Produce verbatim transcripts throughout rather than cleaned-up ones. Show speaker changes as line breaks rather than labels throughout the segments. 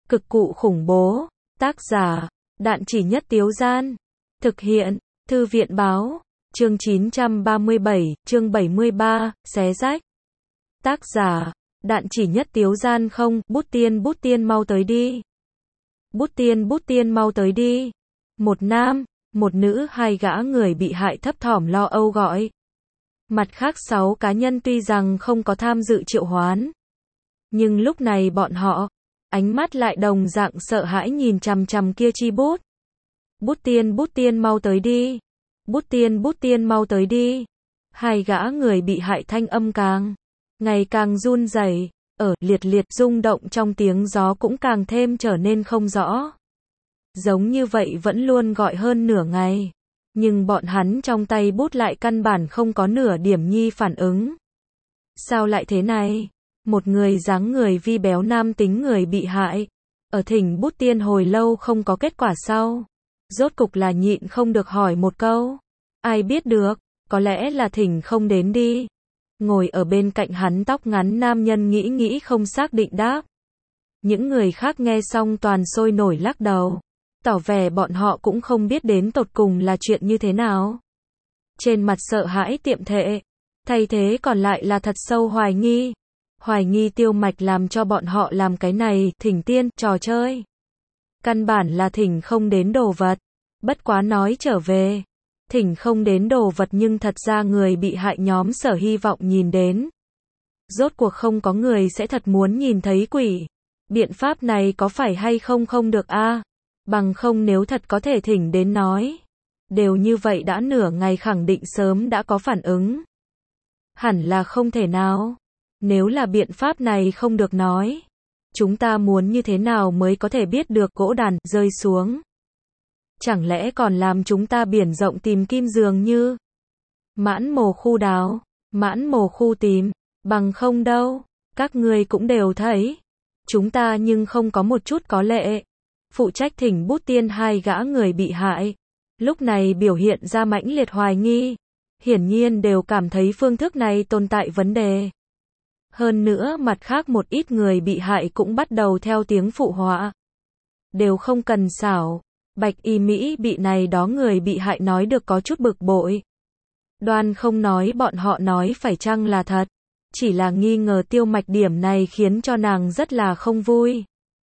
Cực cụ khủng bố. Tác giả, Đạn Chỉ Nhất Tiếu Gian. Thực hiện, Thư viện báo. Chương chín trăm ba mươi bảy, chương bảy mươi ba, xé rách. Tác giả, Đạn Chỉ Nhất Tiếu Gian. Không, Bút Tiên Bút Tiên mau tới đi. Bút Tiên Bút Tiên mau tới đi. Một nam, một nữ, hai gã người bị hại thấp thỏm lo âu gọi. Mặt khác sáu cá nhân tuy rằng không có tham dự triệu hoán, nhưng lúc này bọn họ, ánh mắt lại đồng dạng sợ hãi nhìn chằm chằm kia chi bút. Bút Tiên Bút Tiên mau tới đi. Bút Tiên Bút Tiên mau tới đi. Hai gã người bị hại thanh âm càng ngày càng run rẩy, ở liệt liệt rung động trong tiếng gió cũng càng thêm trở nên không rõ. Giống như vậy vẫn luôn gọi hơn nửa ngày, nhưng bọn hắn trong tay bút lại căn bản không có nửa điểm nhi phản ứng. Sao lại thế này? Một người dáng người vi béo nam tính người bị hại, ở thỉnh Bút Tiên hồi lâu không có kết quả sau, rốt cục là nhịn không được hỏi một câu. Ai biết được, có lẽ là thỉnh không đến đi. Ngồi ở bên cạnh hắn tóc ngắn nam nhân nghĩ nghĩ không xác định đáp. Những người khác nghe xong toàn sôi nổi lắc đầu, tỏ vẻ bọn họ cũng không biết đến tột cùng là chuyện như thế nào. Trên mặt sợ hãi tiệm thệ, thay thế còn lại là thật sâu hoài nghi. Hoài nghi Tiêu Mạch làm cho bọn họ làm cái này, thỉnh tiên, trò chơi. Căn bản là thỉnh không đến đồ vật. Bất quá nói trở về, thỉnh không đến đồ vật nhưng thật ra người bị hại nhóm sở hy vọng nhìn đến. Rốt cuộc không có người sẽ thật muốn nhìn thấy quỷ. Biện pháp này có phải hay không không được a? À? Bằng không nếu thật có thể thỉnh đến nói. Đều như vậy đã nửa ngày khẳng định sớm đã có phản ứng. Hẳn là không thể nào. Nếu là biện pháp này không được nói, chúng ta muốn như thế nào mới có thể biết được gỗ đàn rơi xuống? Chẳng lẽ còn làm chúng ta biển rộng tìm kim dường như mãn mồ khu đào, mãn mồ khu tìm, bằng không đâu, các ngươi cũng đều thấy. Chúng ta nhưng không có một chút có lệ. Phụ trách thỉnh Bút Tiên hai gã người bị hại, lúc này biểu hiện ra mãnh liệt hoài nghi, hiển nhiên đều cảm thấy phương thức này tồn tại vấn đề. Hơn nữa mặt khác một ít người bị hại cũng bắt đầu theo tiếng phụ họa. Đều không cần xảo. Bạch y Mỹ bị này đó người bị hại nói được có chút bực bội. Đoan không nói bọn họ nói phải chăng là thật. Chỉ là nghi ngờ Tiêu Mạch điểm này khiến cho nàng rất là không vui.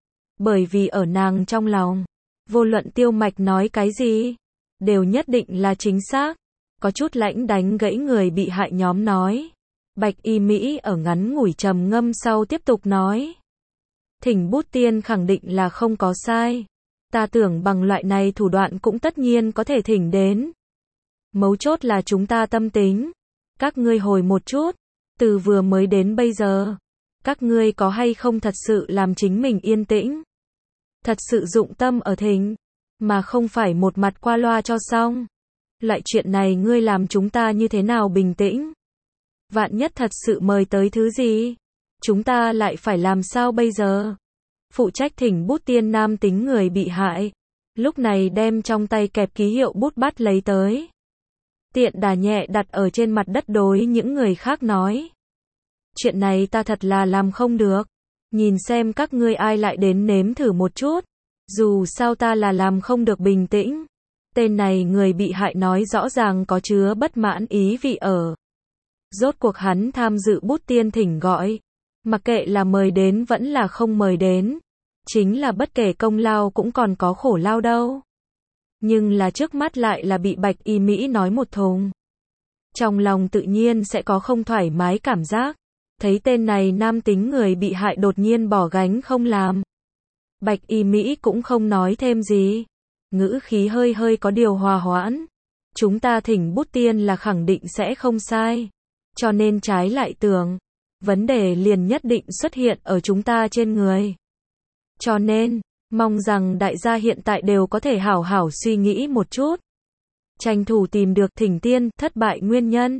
Bởi vì ở nàng trong lòng, vô luận Tiêu Mạch nói cái gì, đều nhất định là chính xác. Có chút lãnh đánh gãy người bị hại nhóm nói. Bạch y Mỹ ở ngắn ngủi trầm ngâm sau tiếp tục nói. Thỉnh Bút Tiên khẳng định là không có sai. Ta tưởng bằng loại này thủ đoạn cũng tất nhiên có thể thỉnh đến. Mấu chốt là chúng ta tâm tính. Các ngươi hồi một chút. Từ vừa mới đến bây giờ, các ngươi có hay không thật sự làm chính mình yên tĩnh? Thật sự dụng tâm ở thỉnh, mà không phải một mặt qua loa cho xong. Loại chuyện này ngươi làm chúng ta như thế nào bình tĩnh? Vạn nhất thật sự mời tới thứ gì? Chúng ta lại phải làm sao bây giờ? Phụ trách thỉnh Bút Tiên nam tính người bị hại, lúc này đem trong tay kẹp ký hiệu bút bắt lấy tới. Tiện đà nhẹ đặt ở trên mặt đất đối những người khác nói. Chuyện này ta thật là làm không được. Nhìn xem các ngươi ai lại đến nếm thử một chút. Dù sao ta là làm không được bình tĩnh. Tên này người bị hại nói rõ ràng có chứa bất mãn ý vị ở. Rốt cuộc hắn tham dự Bút Tiên thỉnh gọi. Mặc kệ là mời đến vẫn là không mời đến. Chính là bất kể công lao cũng còn có khổ lao đâu. Nhưng là trước mắt lại là bị Bạch y Mỹ nói một thùng. Trong lòng tự nhiên sẽ có không thoải mái cảm giác. Thấy tên này nam tính người bị hại đột nhiên bỏ gánh không làm. Bạch y Mỹ cũng không nói thêm gì. Ngữ khí hơi hơi có điều hòa hoãn. Chúng ta thỉnh Bút Tiên là khẳng định sẽ không sai. Cho nên trái lại tưởng, vấn đề liền nhất định xuất hiện ở chúng ta trên người. Cho nên, mong rằng đại gia hiện tại đều có thể hảo hảo suy nghĩ một chút. Tranh thủ tìm được thỉnh tiên, thất bại nguyên nhân.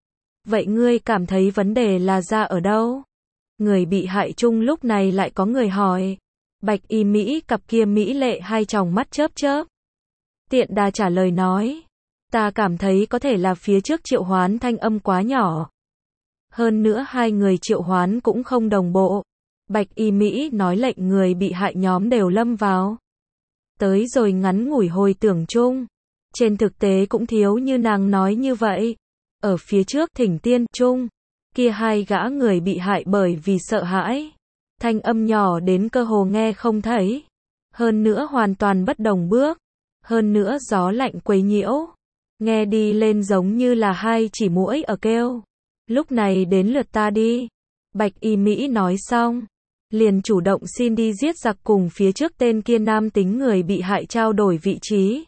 Vậy ngươi cảm thấy vấn đề là ra ở đâu? Người bị hại chung lúc này lại có người hỏi. Bạch y Mỹ cặp kia mỹ lệ hai tròng mắt chớp chớp. Tiện đà trả lời nói. Ta cảm thấy có thể là phía trước triệu hoán thanh âm quá nhỏ. Hơn nữa hai người triệu hoán cũng không đồng bộ. Bạch Y Mỹ nói lệnh người bị hại nhóm đều lâm vào. Tới rồi ngắn ngủi hồi tưởng chung. Trên thực tế cũng thiếu như nàng nói như vậy. Ở phía trước thỉnh tiên chung, kia hai gã người bị hại bởi vì sợ hãi. Thanh âm nhỏ đến cơ hồ nghe không thấy. Hơn nữa hoàn toàn bất đồng bước. Hơn nữa gió lạnh quấy nhiễu. Nghe đi lên giống như là hai chỉ muỗi ở kêu. Lúc này đến lượt ta đi. Bạch Y Mỹ nói xong. Liền chủ động xin đi giết giặc cùng phía trước tên kia nam tính người bị hại trao đổi vị trí.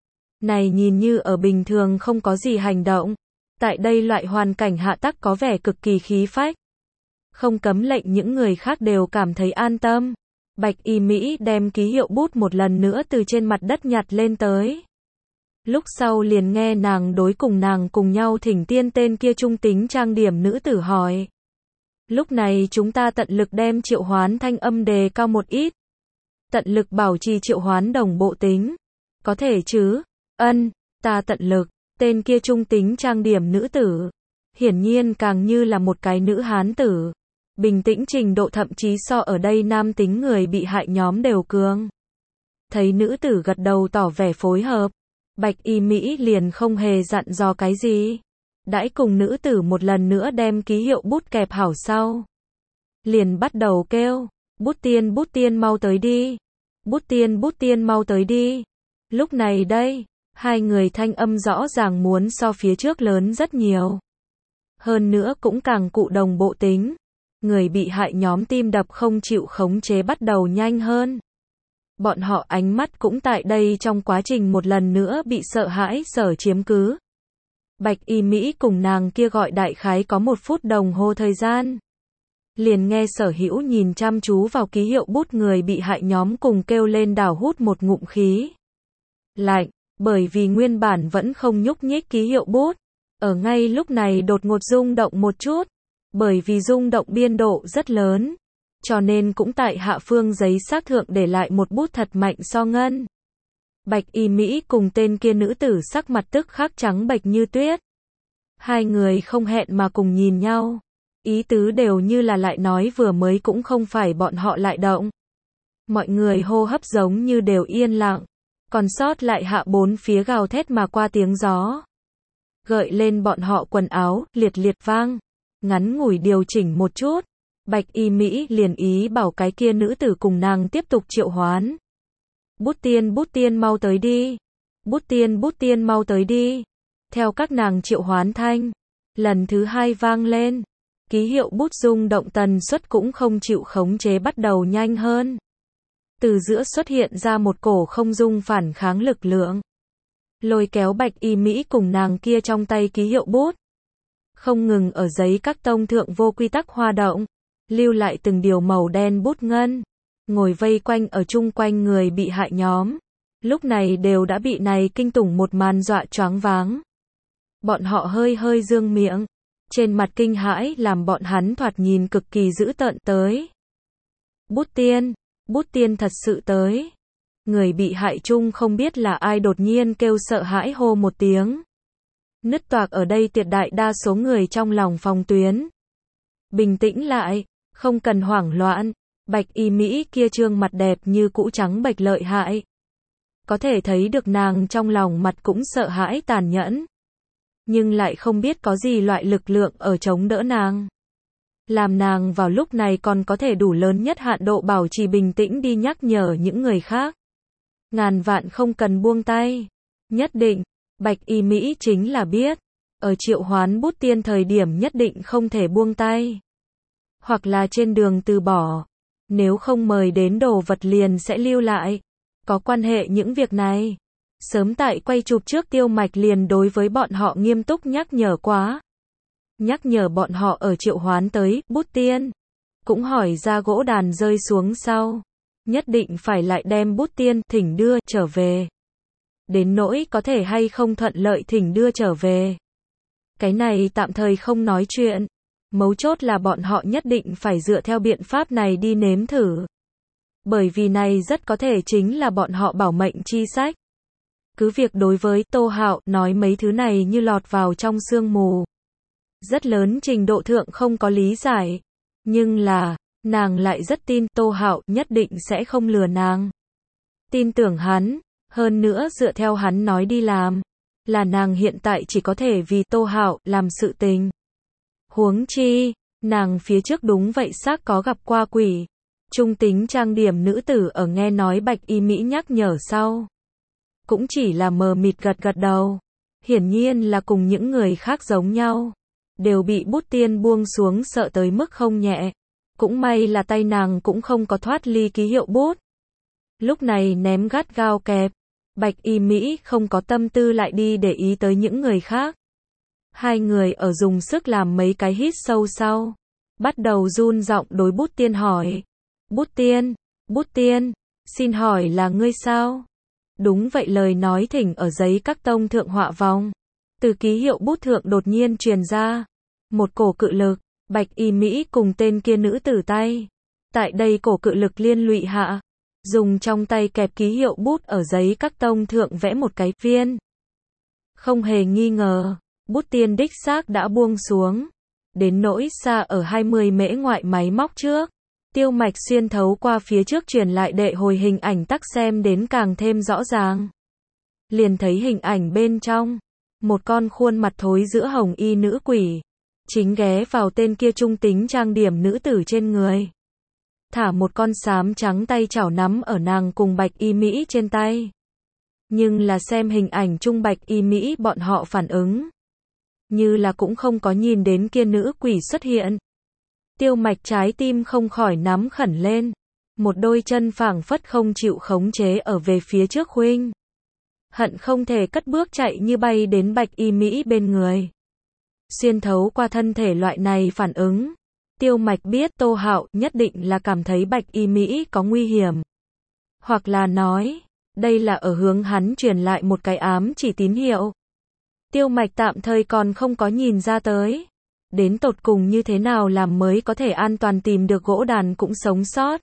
Này nhìn như ở bình thường không có gì hành động. Tại đây loại hoàn cảnh hạ tắc có vẻ cực kỳ khí phách. Không cấm lệnh những người khác đều cảm thấy an tâm. Bạch Y Mỹ đem ký hiệu bút một lần nữa từ trên mặt đất nhặt lên tới. Lúc sau liền nghe nàng đối cùng nàng cùng nhau thỉnh tiên tên kia trung tính trang điểm nữ tử hỏi. Lúc này chúng ta tận lực đem triệu hoán thanh âm đề cao một ít. Tận lực bảo trì triệu hoán đồng bộ tính. Có thể chứ? Ân, ta tận lực. Tên kia trung tính trang điểm nữ tử. Hiển nhiên càng như là một cái nữ hán tử. Bình tĩnh trình độ thậm chí so ở đây nam tính người bị hại nhóm đều cường. Thấy nữ tử gật đầu tỏ vẻ phối hợp. Bạch Y Mỹ liền không hề dặn dò cái gì. Đãi cùng nữ tử một lần nữa đem ký hiệu bút kẹp hảo sau. Liền bắt đầu kêu. Bút tiên bút tiên mau tới đi. Bút tiên bút tiên mau tới đi. Lúc này đây, hai người thanh âm rõ ràng muốn so phía trước lớn rất nhiều. Hơn nữa cũng càng cụ đồng bộ tính. Người bị hại nhóm tim đập không chịu khống chế bắt đầu nhanh hơn. Bọn họ ánh mắt cũng tại đây trong quá trình một lần nữa bị sợ hãi sở chiếm cứ. Bạch Y Mỹ cùng nàng kia gọi đại khái có một phút đồng hồ thời gian. Liền nghe Sở Hữu nhìn chăm chú vào ký hiệu bút người bị hại nhóm cùng kêu lên đảo hút một ngụm khí lạnh, bởi vì nguyên bản vẫn không nhúc nhích ký hiệu bút. Ở ngay lúc này đột ngột rung động một chút. Bởi vì rung động biên độ rất lớn. Cho nên cũng tại hạ phương giấy xác thượng để lại một bút thật mạnh so ngân. Bạch Y Mỹ cùng tên kia nữ tử sắc mặt tức khắc trắng bệch như tuyết. Hai người không hẹn mà cùng nhìn nhau. Ý tứ đều như là lại nói vừa mới cũng không phải bọn họ lại động. Mọi người hô hấp giống như đều yên lặng. Còn sót lại hạ bốn phía gào thét mà qua tiếng gió. Gợi lên bọn họ quần áo, liệt liệt vang. Ngắn ngủi điều chỉnh một chút. Bạch Y Mỹ liền ý bảo cái kia nữ tử cùng nàng tiếp tục triệu hoán. Bút tiên bút tiên mau tới đi. Bút tiên bút tiên mau tới đi. Theo các nàng triệu hoán thanh. Lần thứ hai vang lên. Ký hiệu bút rung động tần suất cũng không chịu khống chế bắt đầu nhanh hơn. Từ giữa xuất hiện ra một cổ không dung phản kháng lực lượng. Lôi kéo Bạch Y Mỹ cùng nàng kia trong tay ký hiệu bút. Không ngừng ở giấy các tông thượng vô quy tắc hoa động. Lưu lại từng điều màu đen bút ngân. Ngồi vây quanh ở chung quanh người bị hại nhóm. Lúc này đều đã bị này kinh tủng một màn dọa choáng váng. Bọn họ hơi hơi dương miệng. Trên mặt kinh hãi làm bọn hắn thoạt nhìn cực kỳ dữ tợn tới. Bút tiên, bút tiên thật sự tới. Người bị hại chung không biết là ai đột nhiên kêu sợ hãi hô một tiếng. Nứt toạc ở đây tuyệt đại đa số người trong lòng phòng tuyến. Bình tĩnh lại, không cần hoảng loạn. Bạch Y Mỹ kia trương mặt đẹp như cũ trắng bệch lợi hại. Có thể thấy được nàng trong lòng mặt cũng sợ hãi tàn nhẫn. Nhưng lại không biết có gì loại lực lượng ở chống đỡ nàng. Làm nàng vào lúc này còn có thể đủ lớn nhất hạn độ bảo trì bình tĩnh đi nhắc nhở những người khác. Ngàn vạn không cần buông tay. Nhất định, Bạch Y Mỹ chính là biết. Ở triệu hoán bút tiên thời điểm nhất định không thể buông tay. Hoặc là trên đường từ bỏ. Nếu không mời đến đồ vật liền sẽ lưu lại. Có quan hệ những việc này. Sớm tại quay chụp trước Tiêu Mạch liền đối với bọn họ nghiêm túc nhắc nhở quá. Nhắc nhở bọn họ ở triệu hoán tới, bút tiên. Cũng hỏi ra gỗ đàn rơi xuống sau. Nhất định phải lại đem bút tiên, thỉnh đưa, trở về. Đến nỗi có thể hay không thuận lợi thỉnh đưa trở về. Cái này tạm thời không nói chuyện. Mấu chốt là bọn họ nhất định phải dựa theo biện pháp này đi nếm thử. Bởi vì này rất có thể chính là bọn họ bảo mệnh chi sách. Cứ việc đối với Tô Hạo nói mấy thứ này như lọt vào trong sương mù. Rất lớn trình độ thượng không có lý giải. Nhưng là, Nàng lại rất tin Tô Hạo nhất định sẽ không lừa nàng. Tin tưởng hắn, hơn nữa dựa theo hắn nói đi làm, là nàng hiện tại chỉ có thể vì Tô Hạo làm sự tình. Huống chi, nàng phía trước đúng vậy xác có gặp qua quỷ. Trung tính trang điểm nữ tử ở nghe nói Bạch Y Mỹ nhắc nhở sau, cũng chỉ là mờ mịt gật gật đầu. Hiển nhiên là cùng những người khác giống nhau, đều bị bút tiên buông xuống sợ tới mức không nhẹ. Cũng may là tay nàng cũng không có thoát ly ký hiệu bút. Lúc này ném gắt gao kẹp, Bạch Y Mỹ không có tâm tư lại đi để ý tới những người khác. Hai người ở dùng sức làm mấy cái hít sâu sau, bắt đầu run giọng đối bút tiên hỏi. Bút tiên, bút tiên, xin hỏi là ngươi sao? Đúng vậy, lời nói thỉnh ở giấy các tông thượng họa vòng. Từ ký hiệu bút thượng đột nhiên truyền ra một cổ cự lực, Bạch Y Mỹ cùng tên kia nữ tử tay. Tại đây cổ cự lực liên lụy hạ, dùng trong tay kẹp ký hiệu bút ở giấy các tông thượng vẽ một cái viên. Không hề nghi ngờ, bút tiên đích xác đã buông xuống. Đến nỗi xa ở hai mươi mễ ngoại máy móc trước. Tiêu Mạch xuyên thấu qua phía trước truyền lại đệ hồi hình ảnh tắc xem đến càng thêm rõ ràng. Liền thấy hình ảnh bên trong, một con khuôn mặt thối giữa hồng y nữ quỷ, chính ghé vào tên kia trung tính trang điểm nữ tử trên người. Thả một con xám trắng tay chảo nắm ở nàng cùng Bạch Y Mỹ trên tay. Nhưng là xem hình ảnh chung Bạch Y Mỹ bọn họ phản ứng, như là cũng không có nhìn đến kia nữ quỷ xuất hiện. Tiêu Mạch trái tim không khỏi nắm khẩn lên, một đôi chân phảng phất không chịu khống chế ở về phía trước khuynh. Hận không thể cất bước chạy như bay đến Bạch Y Mỹ bên người. Xuyên thấu qua thân thể loại này phản ứng, Tiêu Mạch biết Tô Hạo nhất định là cảm thấy Bạch Y Mỹ có nguy hiểm. Hoặc là nói, đây là ở hướng hắn truyền lại một cái ám chỉ tín hiệu. Tiêu Mạch tạm thời còn không có nhìn ra tới. Đến tột cùng như thế nào làm mới có thể an toàn tìm được gỗ đàn cũng sống sót.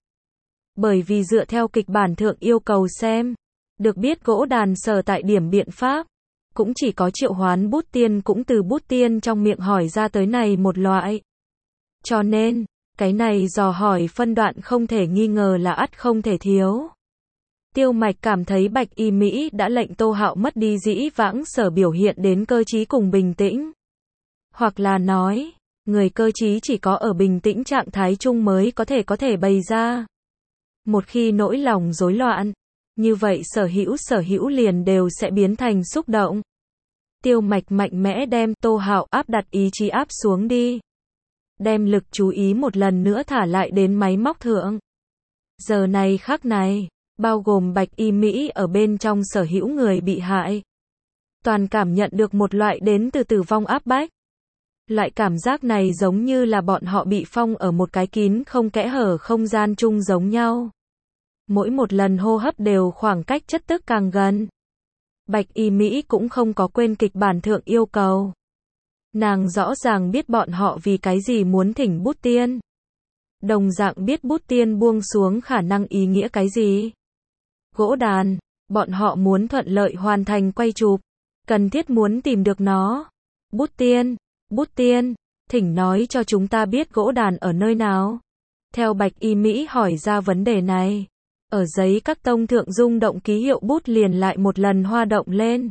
Bởi vì dựa theo kịch bản thượng yêu cầu xem, được biết gỗ đàn sở tại điểm biện pháp, cũng chỉ có triệu hoán bút tiên cũng từ bút tiên trong miệng hỏi ra tới này một loại. Cho nên, cái này dò hỏi phân đoạn không thể nghi ngờ là ắt không thể thiếu. Tiêu Mạch cảm thấy Bạch Y Mỹ đã lệnh Tô Hạo mất đi dĩ vãng sở biểu hiện đến cơ trí cùng bình tĩnh. Hoặc là nói, người cơ trí chỉ có ở bình tĩnh trạng thái chung mới có thể có thể bày ra. Một khi nỗi lòng rối loạn, như vậy sở hữu sở hữu liền đều sẽ biến thành xúc động. Tiêu Mạch mạnh mẽ đem Tô Hạo áp đặt ý chí áp xuống đi. Đem lực chú ý một lần nữa thả lại đến máy móc thượng. Giờ này khắc này, bao gồm Bạch Y Mỹ ở bên trong sở hữu người bị hại. Toàn cảm nhận được một loại đến từ tử vong áp bách. Loại cảm giác này giống như là bọn họ bị phong ở một cái kín không kẽ hở không gian chung giống nhau. Mỗi một lần hô hấp đều khoảng cách chất tức càng gần. Bạch Y Mỹ cũng không có quên kịch bản thượng yêu cầu. Nàng rõ ràng biết bọn họ vì cái gì muốn thỉnh bút tiên. Đồng dạng biết bút tiên buông xuống khả năng ý nghĩa cái gì. Gỗ đàn, bọn họ muốn thuận lợi hoàn thành quay chụp, cần thiết muốn tìm được nó. Bút tiên, bút tiên, thỉnh nói cho chúng ta biết gỗ đàn ở nơi nào. Theo Bạch Y Mỹ hỏi ra vấn đề này, ở giấy các tông thượng rung động ký hiệu bút liền lại một lần hoa động lên.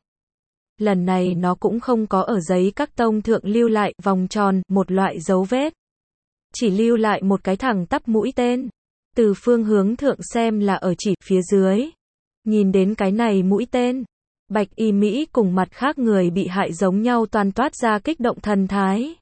Lần này nó cũng không có ở giấy các tông thượng lưu lại vòng tròn, một loại dấu vết. Chỉ lưu lại một cái thẳng tắp mũi tên. Từ phương hướng thượng xem là ở chỉ phía dưới. Nhìn đến cái này mũi tên, Bạch Y Mỹ cùng mặt khác người bị hại giống nhau toàn toát ra kích động thần thái.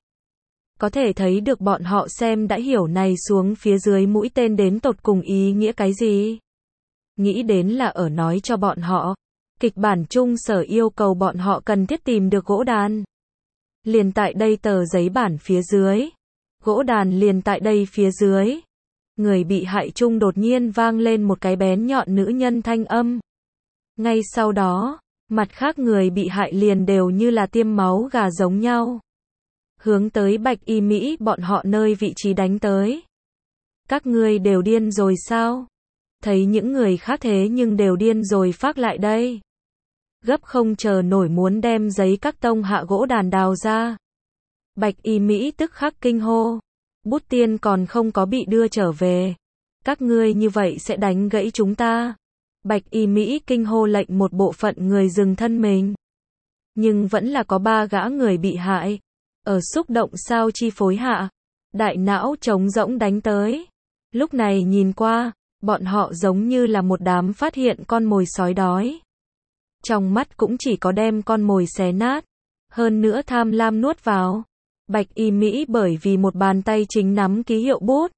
Có thể thấy được bọn họ xem đã hiểu này xuống phía dưới mũi tên đến tột cùng ý nghĩa cái gì. Nghĩ đến là ở nói cho bọn họ, kịch bản chung sở yêu cầu bọn họ cần thiết tìm được gỗ đàn. Liền tại đây tờ giấy bản phía dưới. Gỗ đàn liền tại đây phía dưới. Người bị hại chung đột nhiên vang lên một cái bén nhọn nữ nhân thanh âm. Ngay sau đó, mặt khác người bị hại liền đều như là tiêm máu gà giống nhau. Hướng tới Bạch Y Mỹ bọn họ nơi vị trí đánh tới. Các ngươi đều điên rồi sao? Thấy những người khác thế nhưng đều điên rồi phát lại đây. Gấp không chờ nổi muốn đem giấy các tông hạ gỗ đàn đào ra. Bạch Y Mỹ tức khắc kinh hô. Bút tiên còn không có bị đưa trở về. Các ngươi như vậy sẽ đánh gãy chúng ta. Bạch Y Mỹ kinh hô lệnh một bộ phận người dừng thân mình. Nhưng vẫn là có ba gã người bị hại. Ở xúc động sao chi phối hạ. Đại não trống rỗng đánh tới. Lúc này nhìn qua, bọn họ giống như là một đám phát hiện con mồi sói đói. Trong mắt cũng chỉ có đem con mồi xé nát. Hơn nữa tham lam nuốt vào. Bạch Y Mỹ bởi vì một bàn tay chính nắm ký hiệu bút.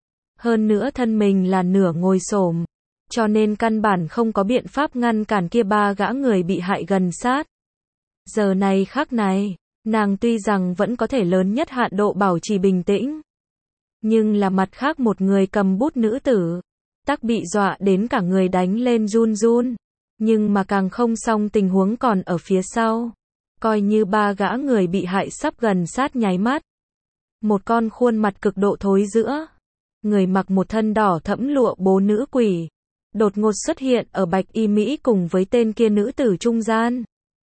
Hơn nữa thân mình là nửa ngồi xổm. Cho nên căn bản không có biện pháp ngăn cản kia ba gã người bị hại gần sát. Giờ này khắc này, nàng tuy rằng vẫn có thể lớn nhất hạn độ bảo trì bình tĩnh. Nhưng là mặt khác một người cầm bút nữ tử. Tắc bị dọa đến cả người đánh lên run run. Nhưng mà càng không xong tình huống còn ở phía sau. Coi như ba gã người bị hại sắp gần sát nháy mắt. Một con khuôn mặt cực độ thối rữa. Người mặc một thân đỏ thẫm lụa bố nữ quỷ. Đột ngột xuất hiện ở Bạch Y Mỹ cùng với tên kia nữ tử trung gian.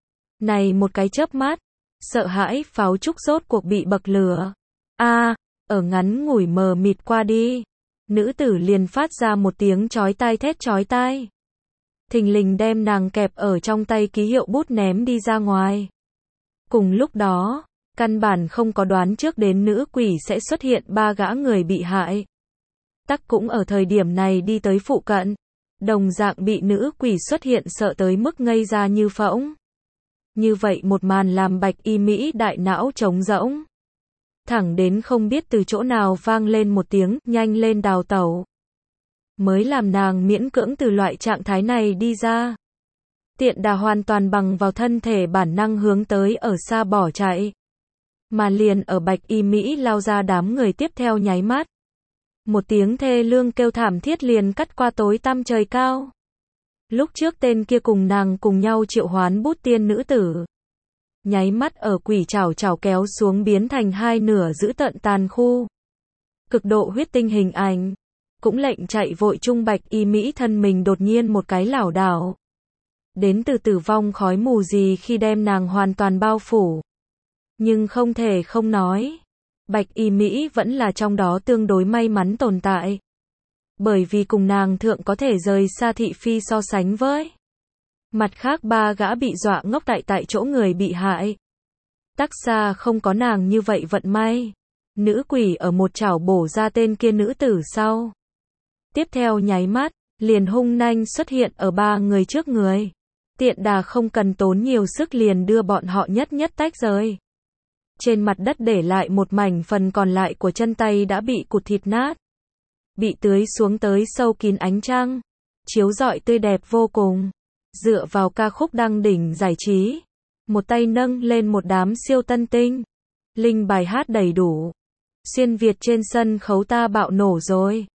Này một cái chớp mắt. Sợ hãi pháo trúc rốt cuộc bị bậc lửa. A, ở ngắn ngủi mờ mịt qua đi. Nữ tử liền phát ra một tiếng chói tai thét chói tai. Thình lình đem nàng kẹp ở trong tay ký hiệu bút ném đi ra ngoài. Cùng lúc đó, căn bản không có đoán trước đến nữ quỷ sẽ xuất hiện ba gã người bị hại. Tắc cũng ở thời điểm này đi tới phụ cận. Đồng dạng bị nữ quỷ xuất hiện sợ tới mức ngây ra như phỗng. Như vậy một màn làm Bạch Y Mỹ đại não trống rỗng. Thẳng đến không biết từ chỗ nào vang lên một tiếng, nhanh lên đào tẩu. Mới làm nàng miễn cưỡng từ loại trạng thái này đi ra. Tiện đà hoàn toàn bằng vào thân thể bản năng hướng tới ở xa bỏ chạy. Mà liền ở Bạch Y Mỹ lao ra đám người tiếp theo nháy mắt. Một tiếng thê lương kêu thảm thiết liền cắt qua tối tăm trời cao. Lúc trước tên kia cùng nàng cùng nhau triệu hoán bút tiên nữ tử. Nháy mắt ở quỷ chảo chảo kéo xuống biến thành hai nửa giữ tận tàn khu. Cực độ huyết tinh hình ảnh. Cũng lệnh chạy vội chung Bạch Y Mỹ thân mình đột nhiên một cái lảo đảo. Đến từ tử vong khói mù gì khi đem nàng hoàn toàn bao phủ. Nhưng không thể không nói. Bạch Y Mỹ vẫn là trong đó tương đối may mắn tồn tại. Bởi vì cùng nàng thượng có thể rời xa thị phi so sánh với. Mặt khác ba gã bị dọa ngốc tại tại chỗ người bị hại. Tắc xa không có nàng như vậy vận may. Nữ quỷ ở một chảo bổ ra tên kia nữ tử sau. Tiếp theo nháy mắt, liền hung nanh xuất hiện ở ba người trước người. Tiện đà không cần tốn nhiều sức liền đưa bọn họ nhất nhất tách rời. Trên mặt đất để lại một mảnh phần còn lại của chân tay đã bị cụt thịt nát. Bị tưới xuống tới sâu kín ánh trăng. Chiếu rọi tươi đẹp vô cùng. Dựa vào ca khúc đăng đỉnh giải trí. Một tay nâng lên một đám siêu tân tinh. Linh bài hát đầy đủ. Xuyên Việt trên sân khấu ta bạo nổ rồi.